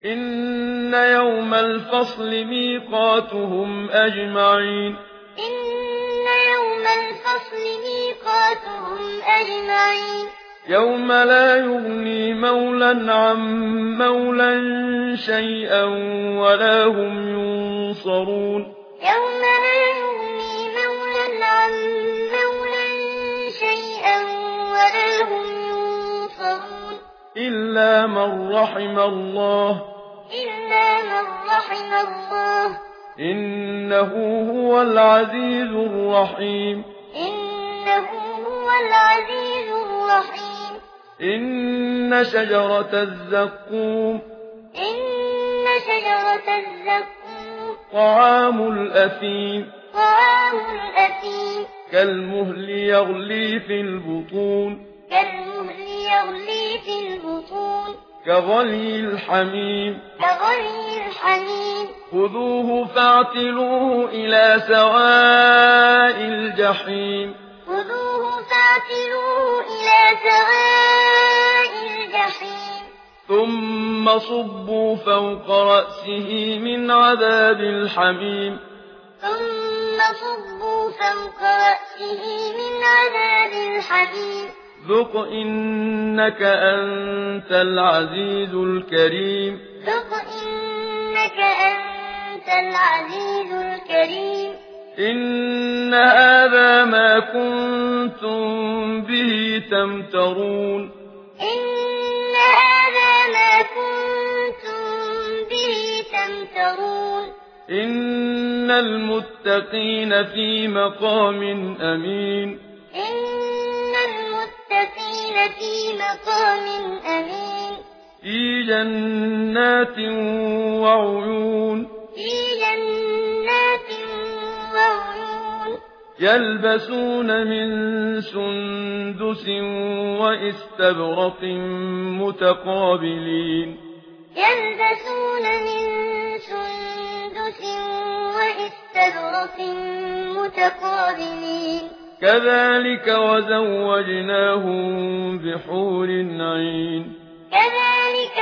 إن يوم الفصل ميقاتهم أجمعين إن يوم الفصل ميقاتهم أجمعين يوم لا يغني مولى عن مولى شيئا ولا هم ينصرون يوم لا يغني مولى عن مولى شيئا ولا هم ينصرون إلا من رحم الله إلا من رحم الله إنه هو العزيز الرحيم إنه هو العزيز الرحيم إن شجرة الزقوم إن شجرة الزقوم طعام الأثيم طعام الأثيم كالمهل يغلي في البطون كالمهل يغلي في البطون كغلي الحميم كغلي الحميم خذوه فاعتلوه إلى سواء الجحيم خذوه فاعتلوه إلى سواء الجحيم ثم صبوا فوق رأسه من عذاب الحميم ثم صبوا فوق رأسه من عذاب الحميم ذق إنك أنت العزيز الكريم ذق إنك أنت العزيز الكريم إن هذا ما كنتم به تمترون إن هذا ما كنتم به تمترون إن المتقين في مقام أمين إن المتقين في مقام أمين في جنات وعيون في جنات وعيون يلبسون من سندس وإستبرق متقابلين يلبسون من سندس وإستبرق متقابلين كذلك وزوجناهم بحور عين كذلك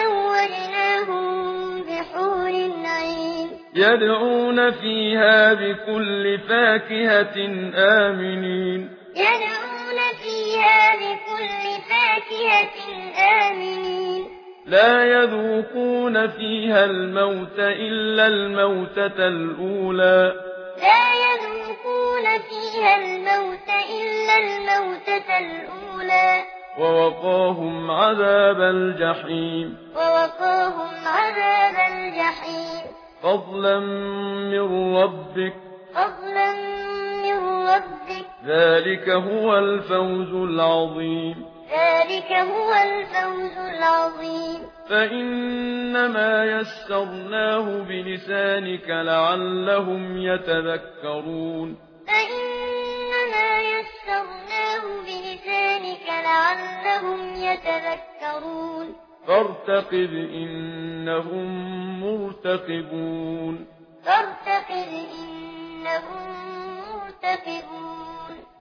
وزوجناهم بحور عين يدعون فيها بكل فاكهة آمنين يدعون فيها بكل فاكهة آمنين لا يذوقون فيها الموت إلا الموتة الأولى لا يذوقون فيها الموت إلا الموتة الأولى ووقاهم عذاب الجحيم ووقاهم عذاب الجحيم فضلا من ربك فضلا من ربك ذلك هو الفوز العظيم ذلك هو الفوز العظيم فإنما يسرناه بلسانك لعلهم يتذكرون فإنما يسرناه بلسانك لعلهم يتذكرون فارتقب إنهم مرتقبون فارتقب إنهم مرتقبون